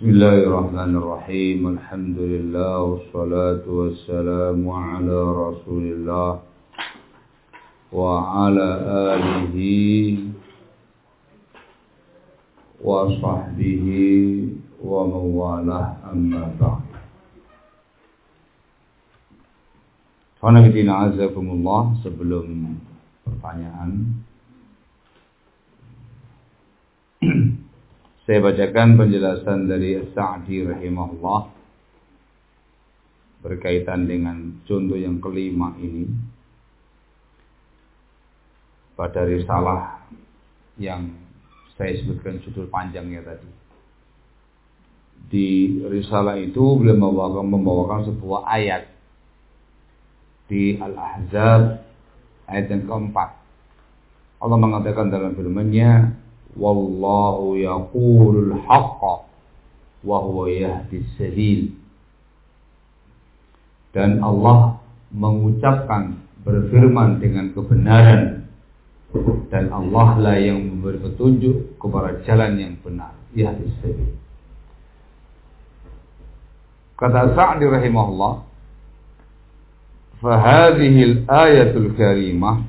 Bismillahirrahmanirrahim. Alhamdulillah wassalatu wassalamu ala Rasulillah wa ala alihi wa sahbihi wa mawalah amma ba'd. Qanafidina azakumullah, sebelum pertanyaan saya bacakan penjelasan dari As-Sa'di rahimahullah berkaitan dengan contoh yang kelima ini pada risalah yang saya sebutkan judul panjangnya tadi. Di risalah itu beliau membawakan sebuah ayat di Al-Ahzab ayat yang keempat. Allah mengatakan dalam firman-Nya, wallahu yaqulul haqqa wa huwa yahdis sabil. Dan Allah mengucapkan, berfirman dengan kebenaran, dan Allah lah yang memberi petunjuk kepada jalan yang benar, yahdis sabil. Kata Sa'di rahimahullah, fa hadhihi al-ayatul karimah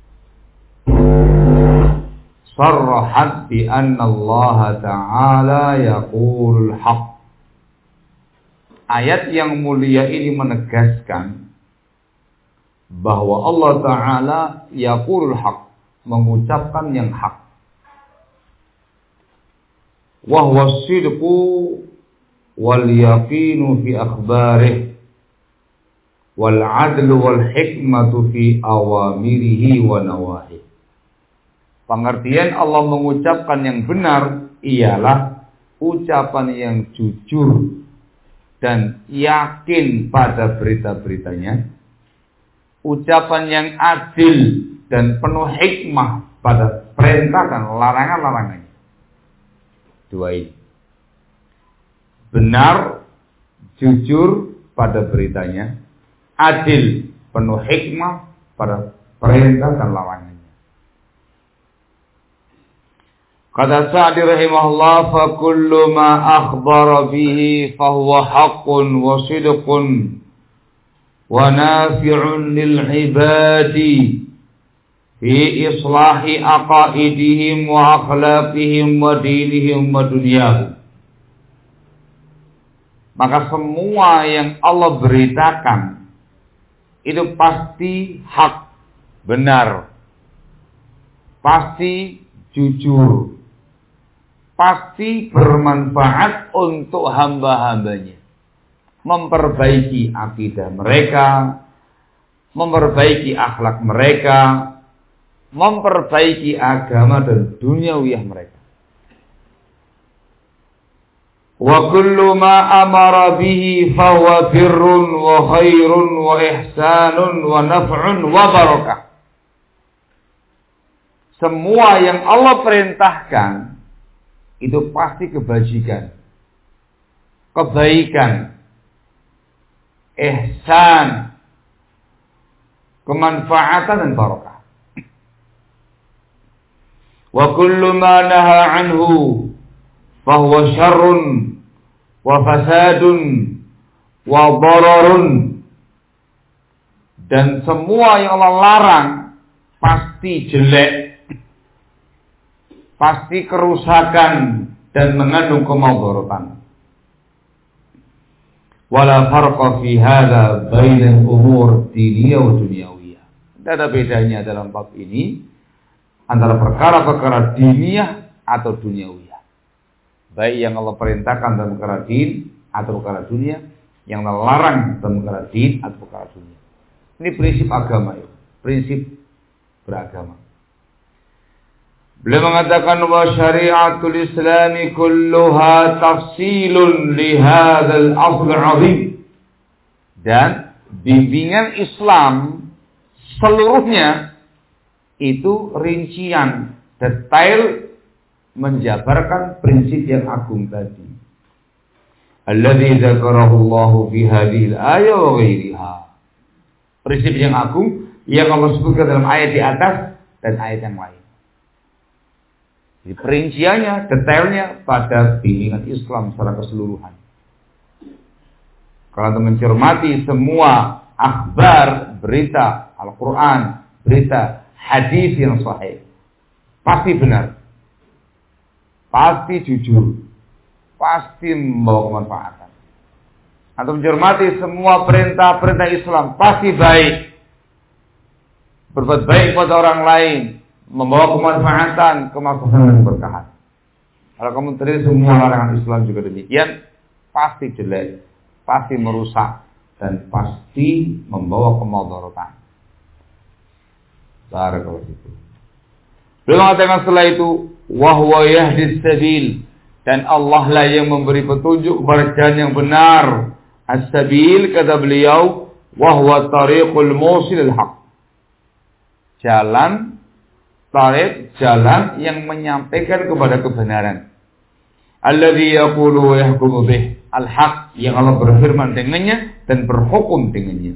sarrahat bi anna Allah Ta'ala yaqulul haqq. Ayat yang mulia ini menegaskan bahwa Allah Ta'ala yaqulul haqq, mengucapkan yang hak. Wa huwa as-sidqu wal yaqinu fi akhbarih wal adlu wal hikmatu fi awamirihi wa nawahi. Pengertian Allah mengucapkan yang benar ialah ucapan yang jujur dan yakin pada berita-beritanya, ucapan yang adil dan penuh hikmah pada perintah dan larangan-larangannya. Dua ini. Benar, jujur pada beritanya, adil, penuh hikmah pada perintah dan larangannya. Kata Sa'di rahimahullah, fa kullu ma akhbara bihi fa huwa haqqun wa sidqun wa nafi'un lil ibadi fi islahi aqaidihim wa akhlaqihim wa dinihim wa dunyahum. Maka semua yang Allah beritakan itu pasti hak, benar, pasti jujur, pasti bermanfaat untuk hamba-hambanya, memperbaiki akidah mereka, memperbaiki akhlak mereka, memperbaiki agama dan duniawiyah mereka. Wa kullu ma amara bihi fahuwa birrun wa khairun wa ihsanun wa naf'un wa barakah. Semua yang Allah perintahkan itu pasti kebajikan, kebaikan, ihsan, kemanfaatan dan barakah. Wa kullu ma naha anhu fahuwa syarrun wa fasadun wa dararun. Dan semua yang Allah larang pasti jelek, pasti kerusakan dan mengandung kemadaratan. Wala farqa fi hadza bainal umur diniyah wa dunyawiyah. Tidak ada bedanya dalam bab ini antara perkara-perkara diniyah atau duniawiyah. Baik yang Allah perintahkan dalam perkara din atau perkara dunia, yang Allah larang dalam perkara din atau perkara dunia. Ini prinsip agama itu, prinsip beragama. Beliau mengatakan wa syari'atul islami kulluha tafsilun li hadzal asl 'azim. Dan bimbingan Islam seluruhnya itu rincian, detail menjabarkan prinsip yang agung tadi. Alladzi dzakarahu Allah fi hadhihi al-ayah wa ghairiha. Prinsip yang agung yang Allah sebutkan dalam ayat di atas dan ayat yang lain. Di perinciannya, detailnya pada bimbingan Islam secara keseluruhan. Kalau Anda mencermati semua akhbar, berita Al-Quran, berita hadis yang sahih, pasti benar, pasti jujur, pasti membawa kemanfaatan. Anda mencermati semua perintah-perintah Islam, pasti baik. Berbuat baik pada orang lain, membawa kemanfaatan, kemaslahatan dan keberkahan. Kalau kamu terima semua larangan Islam juga demikian, pasti jelek, pasti merusak, dan pasti membawa kemudaratan. Barakallahu fikum. Beliau mengatakan setelah itu, wa huwa yahdis sabil, dan Allah lah yang memberi petunjuk kepada jalan yang benar. As-sabil, kata beliau, wa huwa tariqul musil al-haq. Jalan, tarik, jalan yang menyampaikan kepada kebenaran. Alladzi yaqulu wa yahkumu bih. Al-haq, yang Allah berfirman dengannya dan berhukum dengannya.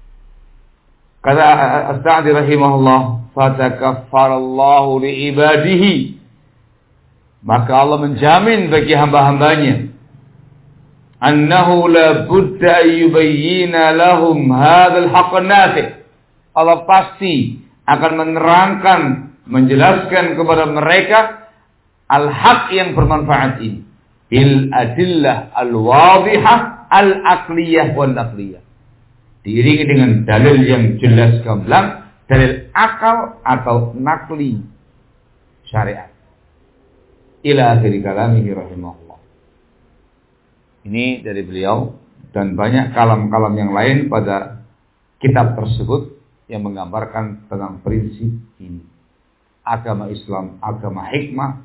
Kata As-Sa'di rahimahullah, fatakaffarallahu li'ibadihi. Maka Allah menjamin bagi hamba-hambanya, annahu la budda ayyubayyina lahum hadzal haqqan nafi'. Allah pasti akan menerangkan, menjelaskan kepada mereka al-haq yang bermanfaat ini. Bil adillah al-wadihah al-aqliyah wal naqliyah. Diiringi dengan dalil yang jelas gamblang, dalil akal atau nakli syariat. Ila akhir kalamihi rahimahullah. Ini dari beliau dan banyak kalam-kalam yang lain pada kitab tersebut yang menggambarkan tentang prinsip ini. Agama Islam, agama hikmah,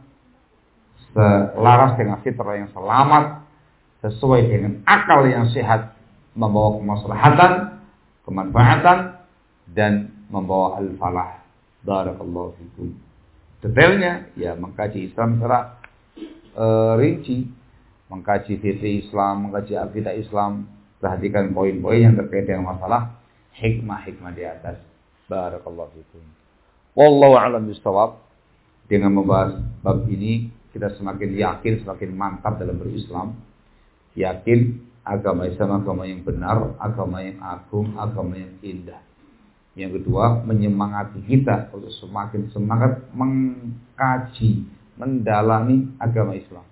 selaras dengan fitrah yang selamat, sesuai dengan akal yang sehat, membawa kemaslahatan, kemanfaatan, dan membawa al-falah. Barakallahu fikum. Detailnya, ya mengkaji Islam secara rinci, mengkaji fikih Islam, mengkaji akidah Islam, perhatikan poin-poin yang terkait dengan masalah hikmah-hikmah di atas. Barakallahu fikum. Wallahu a'lam bishawab. Dengan membahas bab ini, kita semakin yakin, semakin mantap dalam berislam. Yakin agama Islam agama yang benar, agama yang agung, agama yang indah. Yang kedua, menyemangati kita untuk semakin semangat mengkaji, mendalami agama Islam.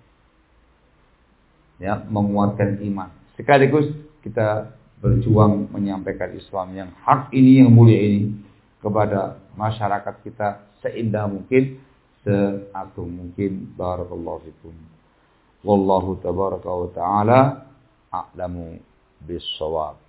Ya, menguatkan iman. Sekaligus kita berjuang menyampaikan Islam yang hak ini, yang mulia ini kepada masyarakat kita seindah mungkin, seagung mungkin. Barakallahu fikum. Wallahu tabaraka wa ta'ala a'lamu bis-shawab.